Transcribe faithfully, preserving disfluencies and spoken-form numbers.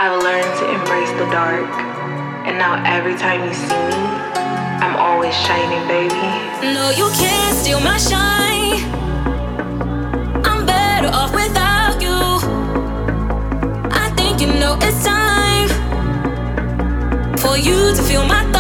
I've learned to embrace the dark, and now every time you see me, I'm always shining, baby. No, you can't steal my shine. I'm better off without you. I think you know it's time for you to feel my